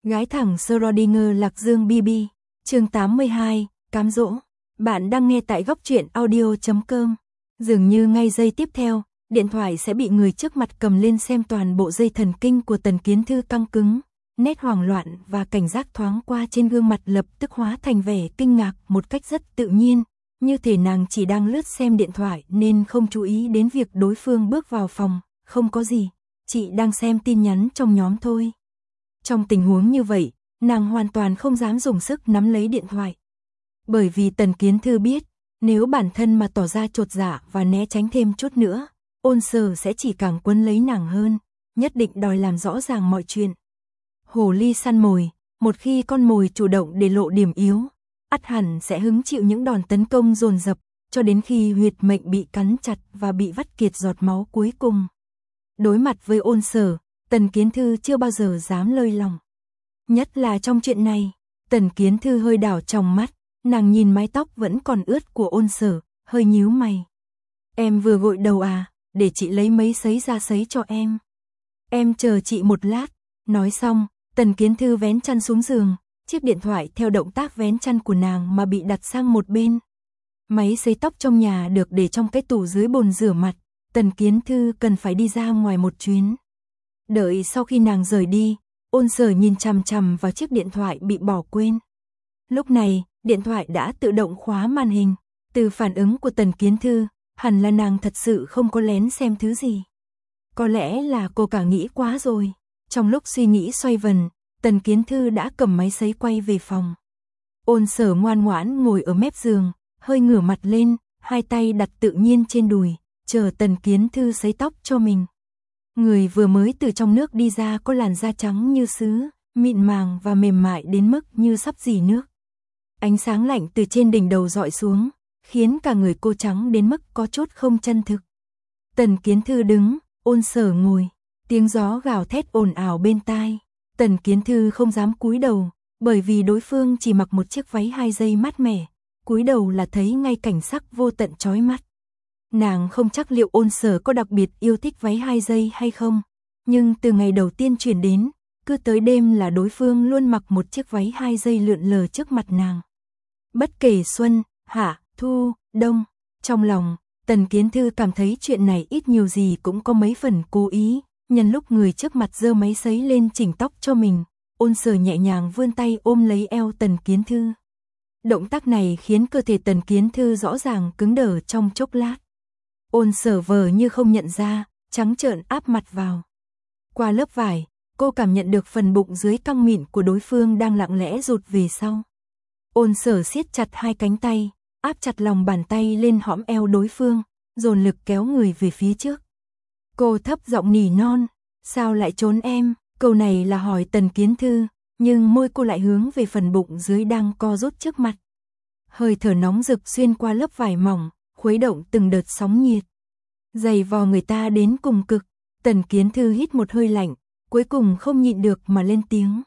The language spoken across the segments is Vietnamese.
Gái thẳng Schrödinger Lạc Dương BB, chương 82, cám dỗ. Bạn đang nghe tại góc truyện audio.com. Dường như ngay giây tiếp theo, điện thoại sẽ bị người trước mặt cầm lên xem toàn bộ dây thần kinh của Tần Kiến Thư căng cứng. Nét hoảng loạn và cảnh giác thoáng qua trên gương mặt lập tức hóa thành vẻ kinh ngạc một cách rất tự nhiên. Như thể nàng chỉ đang lướt xem điện thoại nên không chú ý đến việc đối phương bước vào phòng. Không có gì, chị đang xem tin nhắn trong nhóm thôi. Trong tình huống như vậy, nàng hoàn toàn không dám dùng sức nắm lấy điện thoại. Bởi vì Tần Kiến Thư biết, nếu bản thân mà tỏ ra chột dạ và né tránh thêm chút nữa, Ôn Sở sẽ chỉ càng quấn lấy nàng hơn, nhất định đòi làm rõ ràng mọi chuyện. Hồ ly săn mồi, một khi con mồi chủ động để lộ điểm yếu, ắt hẳn sẽ hứng chịu những đòn tấn công dồn dập, cho đến khi huyệt mệnh bị cắn chặt và bị vắt kiệt giọt máu cuối cùng. Đối mặt với Ôn Sở, Tần Kiến Thư chưa bao giờ dám lơi lòng. Nhất là trong chuyện này, Tần Kiến Thư hơi đảo trong mắt, nàng nhìn mái tóc vẫn còn ướt của Ôn Sở, hơi nhíu mày. Em vừa gội đầu à, để chị lấy mấy sấy ra sấy cho em. Em chờ chị một lát. Nói xong, Tần Kiến Thư vén chăn xuống giường, chiếc điện thoại theo động tác vén chăn của nàng mà bị đặt sang một bên. Máy sấy tóc trong nhà được để trong cái tủ dưới bồn rửa mặt, Tần Kiến Thư cần phải đi ra ngoài một chuyến. Đợi sau khi nàng rời đi, Ôn Sở nhìn chằm chằm vào chiếc điện thoại bị bỏ quên. Lúc này, điện thoại đã tự động khóa màn hình. Từ phản ứng của Tần Kiến Thư, hẳn là nàng thật sự không có lén xem thứ gì. Có lẽ là cô cả nghĩ quá rồi. Trong lúc suy nghĩ xoay vần, Tần Kiến Thư đã cầm máy sấy quay về phòng. Ôn Sở ngoan ngoãn ngồi ở mép giường, hơi ngửa mặt lên, hai tay đặt tự nhiên trên đùi, chờ Tần Kiến Thư sấy tóc cho mình. Người vừa mới từ trong nước đi ra có làn da trắng như sứ, mịn màng và mềm mại đến mức như sắp rỉ nước. Ánh sáng lạnh từ trên đỉnh đầu dọi xuống, khiến cả người cô trắng đến mức có chút không chân thực. Tần Kiến Thư đứng, Ôn Sở ngồi, tiếng gió gào thét ồn ào bên tai. Tần Kiến Thư không dám cúi đầu, bởi vì đối phương chỉ mặc một chiếc váy 2 giây mát mẻ, cúi đầu là thấy ngay cảnh sắc vô tận chói mắt. Nàng không chắc liệu Ôn Sở có đặc biệt yêu thích váy 2 giây hay không, nhưng từ ngày đầu tiên chuyển đến, cứ tới đêm là đối phương luôn mặc một chiếc váy 2 giây lượn lờ trước mặt nàng. Bất kể xuân, hạ, thu, đông, trong lòng, Tần Kiến Thư cảm thấy chuyện này ít nhiều gì cũng có mấy phần cố ý. Nhân lúc người trước mặt giơ máy sấy lên chỉnh tóc cho mình, Ôn Sở nhẹ nhàng vươn tay ôm lấy eo Tần Kiến Thư. Động tác này khiến cơ thể Tần Kiến Thư rõ ràng cứng đờ trong chốc lát. Ôn Sở vờ như không nhận ra, trắng trợn áp mặt vào. Qua lớp vải, cô cảm nhận được phần bụng dưới căng mịn của đối phương đang lặng lẽ rụt về sau. Ôn Sở siết chặt hai cánh tay, áp chặt lòng bàn tay lên hõm eo đối phương, dồn lực kéo người về phía trước. Cô thấp giọng nỉ non, sao lại trốn em? Câu này là hỏi Tần Kiến Thư, nhưng môi cô lại hướng về phần bụng dưới đang co rút trước mặt. Hơi thở nóng rực xuyên qua lớp vải mỏng, khuấy động từng đợt sóng nhiệt. Giày vò người ta đến cùng cực, Tần Kiến Thư hít một hơi lạnh, cuối cùng không nhịn được mà lên tiếng.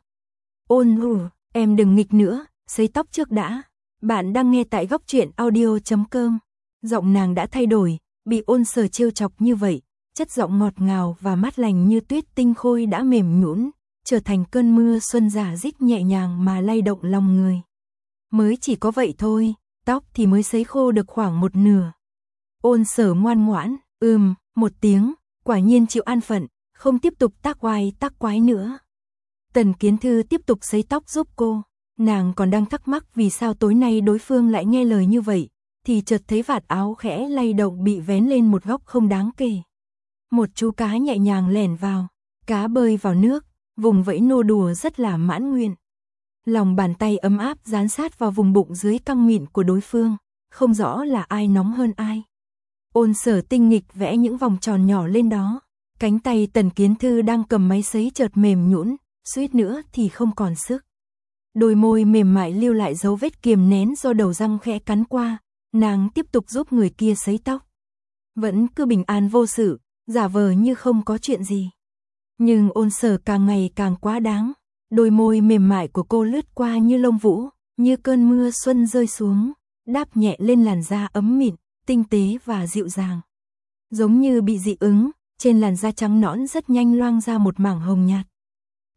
Ôn em đừng nghịch nữa, sấy tóc trước đã. Bạn đang nghe tại góc truyện audio.com. Giọng nàng đã thay đổi, bị Ôn Sở trêu chọc như vậy. Chất giọng ngọt ngào và mát lành như tuyết tinh khôi đã mềm nhũn, trở thành cơn mưa xuân rả rích nhẹ nhàng mà lay động lòng người. Mới chỉ có vậy thôi, tóc thì mới sấy khô được khoảng một nửa. Ôn Sở ngoan ngoãn, một tiếng, quả nhiên chịu an phận, không tiếp tục tác oai tác quái nữa. Tần Kiến Thư tiếp tục sấy tóc giúp cô, nàng còn đang thắc mắc vì sao tối nay đối phương lại nghe lời như vậy, thì chợt thấy vạt áo khẽ lay động bị vén lên một góc không đáng kể. Một chú cá nhẹ nhàng lẻn vào, cá bơi vào nước, vùng vẫy nô đùa rất là mãn nguyện. Lòng bàn tay ấm áp dán sát vào vùng bụng dưới căng mịn của đối phương, không rõ là ai nóng hơn ai. Ôn Sở tinh nghịch vẽ những vòng tròn nhỏ lên đó, cánh tay Tần Kiến Thư đang cầm máy sấy chợt mềm nhũn, suýt nữa thì không còn sức. Đôi môi mềm mại lưu lại dấu vết kiềm nén do đầu răng khẽ cắn qua, nàng tiếp tục giúp người kia sấy tóc. Vẫn cứ bình an vô sự, giả vờ như không có chuyện gì. Nhưng Ôn Sở càng ngày càng quá đáng, đôi môi mềm mại của cô lướt qua như lông vũ, như cơn mưa xuân rơi xuống, đáp nhẹ lên làn da ấm mịn, tinh tế và dịu dàng. Giống như bị dị ứng, trên làn da trắng nõn rất nhanh loang ra một mảng hồng nhạt.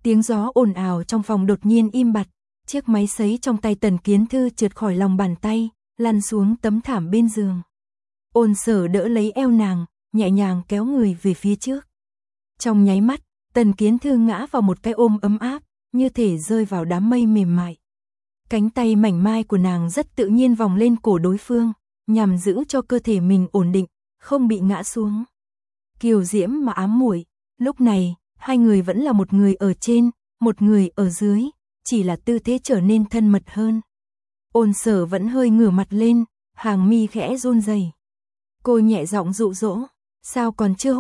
Tiếng gió ồn ào trong phòng đột nhiên im bặt, chiếc máy sấy trong tay Tần Kiến Thư trượt khỏi lòng bàn tay, lăn xuống tấm thảm bên giường. Ôn Sở đỡ lấy eo nàng, nhẹ nhàng kéo người về phía trước. Trong nháy mắt, Tần Kiến Thư ngã vào một cái ôm ấm áp, như thể rơi vào đám mây mềm mại. Cánh tay mảnh mai của nàng rất tự nhiên vòng lên cổ đối phương, nhằm giữ cho cơ thể mình ổn định, không bị ngã xuống. Kiều diễm mà ám muội, lúc này, hai người vẫn là một người ở trên, một người ở dưới, chỉ là tư thế trở nên thân mật hơn. Ôn Sở vẫn hơi ngửa mặt lên, hàng mi khẽ run rẩy. Cô nhẹ giọng dụ dỗ, sao còn chưa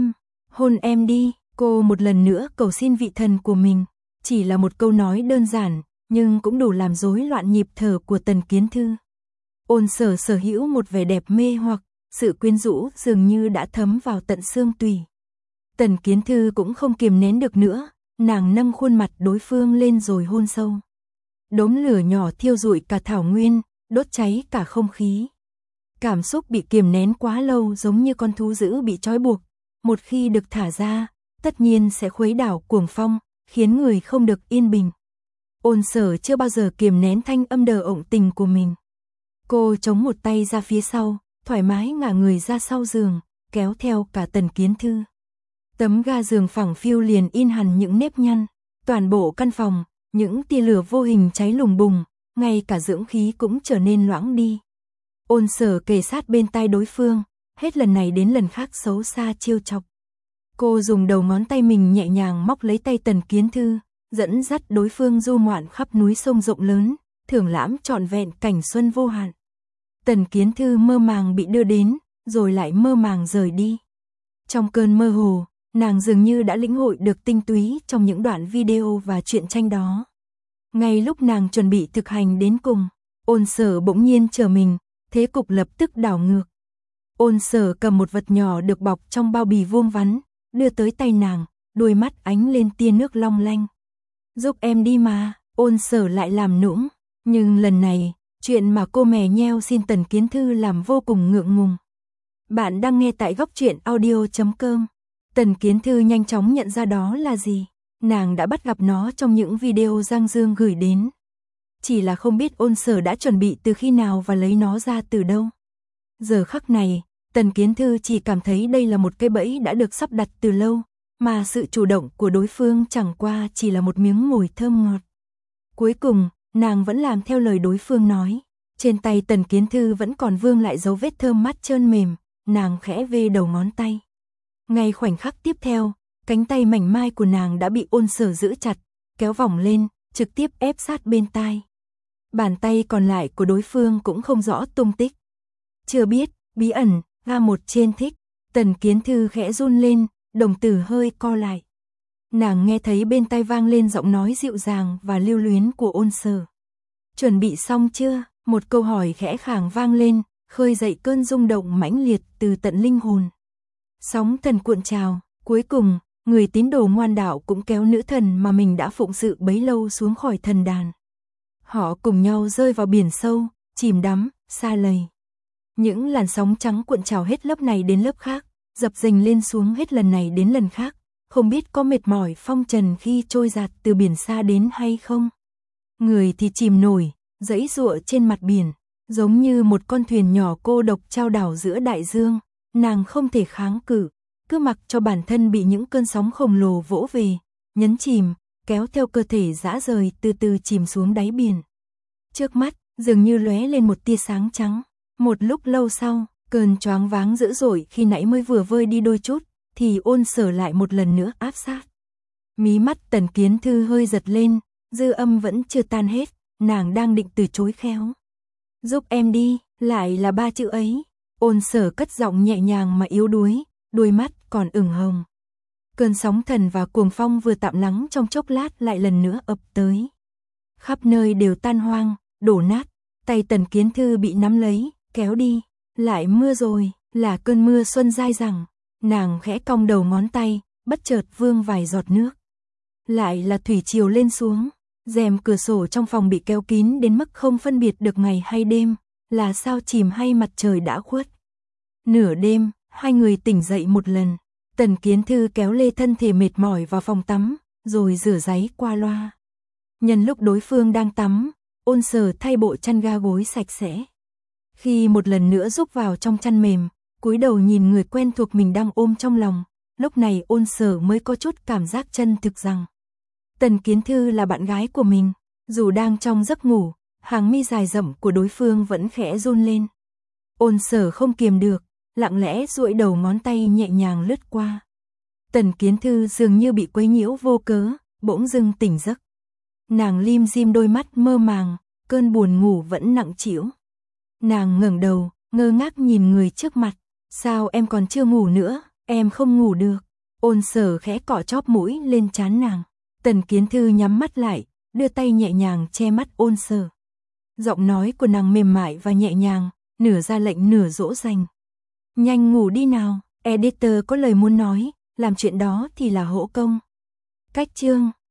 hôn em đi, cô một lần nữa cầu xin vị thần của mình, chỉ là một câu nói đơn giản, nhưng cũng đủ làm rối loạn nhịp thở của Tần Kiến Thư. Ôn Sở sở hữu một vẻ đẹp mê hoặc, sự quyến rũ dường như đã thấm vào tận xương tủy. Tần Kiến Thư cũng không kiềm nén được nữa, nàng nâng khuôn mặt đối phương lên rồi hôn sâu. Đốm lửa nhỏ thiêu rụi cả thảo nguyên, đốt cháy cả không khí. Cảm xúc bị kiềm nén quá lâu giống như con thú dữ bị trói buộc, một khi được thả ra, tất nhiên sẽ khuấy đảo cuồng phong, khiến người không được yên bình. Ôn Sở chưa bao giờ kiềm nén thanh âm đờ ộng tình của mình. Cô chống một tay ra phía sau, thoải mái ngả người ra sau giường, kéo theo cả Tần Kiến Thư. Tấm ga giường phẳng phiu liền in hẳn những nếp nhăn, toàn bộ căn phòng, những tia lửa vô hình cháy lùng bùng, ngay cả dưỡng khí cũng trở nên loãng đi. Ôn Sở kề sát bên tai đối phương, hết lần này đến lần khác xấu xa trêu chọc. Cô dùng đầu ngón tay mình nhẹ nhàng móc lấy tay Tần Kiến Thư, dẫn dắt đối phương du ngoạn khắp núi sông rộng lớn, thưởng lãm trọn vẹn cảnh xuân vô hạn. Tần Kiến Thư mơ màng bị đưa đến, rồi lại mơ màng rời đi. Trong cơn mơ hồ, nàng dường như đã lĩnh hội được tinh túy trong những đoạn video và truyện tranh đó. Ngay lúc nàng chuẩn bị thực hành đến cùng, Ôn Sở bỗng nhiên trở mình, thế cục lập tức đảo ngược. Ôn Sở cầm một vật nhỏ được bọc trong bao bì vuông vắn, đưa tới tay nàng, đôi mắt ánh lên tia nước long lanh. Giúp em đi mà, Ôn Sở lại làm nũng, nhưng lần này, chuyện mà cô mè nheo xin Tần Kiến Thư làm vô cùng ngượng ngùng. Bạn đang nghe tại góc truyện audio.com. Tần Kiến Thư nhanh chóng nhận ra đó là gì, nàng đã bắt gặp nó trong những video Giang Dương gửi đến. Chỉ là không biết Ôn Sở đã chuẩn bị từ khi nào và lấy nó ra từ đâu. Giờ khắc này, Tần Kiến Thư chỉ cảm thấy đây là một cái bẫy đã được sắp đặt từ lâu, mà sự chủ động của đối phương chẳng qua chỉ là một miếng mồi thơm ngọt. Cuối cùng, nàng vẫn làm theo lời đối phương nói. Trên tay Tần Kiến Thư vẫn còn vương lại dấu vết thơm mát trơn mềm, nàng khẽ vê đầu ngón tay. Ngay khoảnh khắc tiếp theo, cánh tay mảnh mai của nàng đã bị Ôn Sở giữ chặt, kéo vòng lên, trực tiếp ép sát bên tai. Bàn tay còn lại của đối phương cũng không rõ tung tích. Chưa biết, bí ẩn, Ga1 trên thích, Tần Kiến Thư khẽ run lên, đồng tử hơi co lại. Nàng nghe thấy bên tai vang lên giọng nói dịu dàng và lưu luyến của Ôn Sở. Chuẩn bị xong chưa? Một câu hỏi khẽ khàng vang lên, khơi dậy cơn rung động mãnh liệt từ tận linh hồn. Sóng thần cuộn trào, cuối cùng, người tín đồ ngoan đạo cũng kéo nữ thần mà mình đã phụng sự bấy lâu xuống khỏi thần đàn. Họ cùng nhau rơi vào biển sâu, chìm đắm, xa lầy. Những làn sóng trắng cuộn trào hết lớp này đến lớp khác, dập dềnh lên xuống hết lần này đến lần khác, không biết có mệt mỏi phong trần khi trôi dạt từ biển xa đến hay không. Người thì chìm nổi, giãy giụa trên mặt biển, giống như một con thuyền nhỏ cô độc chao đảo giữa đại dương, nàng không thể kháng cự, cứ mặc cho bản thân bị những cơn sóng khổng lồ vỗ về, nhấn chìm, kéo theo cơ thể rã rời từ từ chìm xuống đáy biển. Trước mắt, dường như lóe lên một tia sáng trắng. Một lúc lâu sau, cơn choáng váng dữ dội khi nãy mới vừa vơi đi đôi chút, thì Ôn Sở lại một lần nữa áp sát. Mí mắt Tần Kiến Thư hơi giật lên, dư âm vẫn chưa tan hết, nàng đang định từ chối khéo. Giúp em đi, lại là ba chữ ấy. Ôn Sở cất giọng nhẹ nhàng mà yếu đuối, đôi mắt còn ửng hồng. Cơn sóng thần và cuồng phong vừa tạm lắng trong chốc lát lại lần nữa ập tới. Khắp nơi đều tan hoang, đổ nát, tay Tần Kiến Thư bị nắm lấy, kéo đi. Lại mưa rồi, là cơn mưa xuân dai dẳng. Nàng khẽ cong đầu ngón tay, bất chợt vương vài giọt nước. Lại là thủy triều lên xuống, rèm cửa sổ trong phòng bị kéo kín đến mức không phân biệt được ngày hay đêm, là sao chìm hay mặt trời đã khuất. Nửa đêm, hai người tỉnh dậy một lần, Tần Kiến Thư kéo lê thân thể mệt mỏi vào phòng tắm, rồi rửa ráy qua loa. Nhân lúc đối phương đang tắm, Ôn Sở thay bộ chăn ga gối sạch sẽ. Khi một lần nữa rúc vào trong chăn mềm, cúi đầu nhìn người quen thuộc mình đang ôm trong lòng, lúc này Ôn Sở mới có chút cảm giác chân thực rằng Tần Kiến Thư là bạn gái của mình. Dù đang trong giấc ngủ, hàng mi dài rậm của đối phương vẫn khẽ run lên. Ôn Sở không kiềm được, lặng lẽ duỗi đầu ngón tay nhẹ nhàng lướt qua. Tần Kiến Thư dường như bị quấy nhiễu vô cớ, bỗng dưng tỉnh giấc. Nàng lim dim đôi mắt mơ màng, cơn buồn ngủ vẫn nặng trĩu. Nàng ngẩng đầu, ngơ ngác nhìn người trước mặt. Sao em còn chưa ngủ nữa, em không ngủ được. Ôn Sở khẽ cọ chóp mũi lên trán nàng. Tần Kiến Thư nhắm mắt lại, đưa tay nhẹ nhàng che mắt Ôn Sở. Giọng nói của nàng mềm mại và nhẹ nhàng, nửa ra lệnh nửa dỗ dành. Nhanh ngủ đi nào, editor có lời muốn nói, làm chuyện đó thì là hỗ công. Cách chương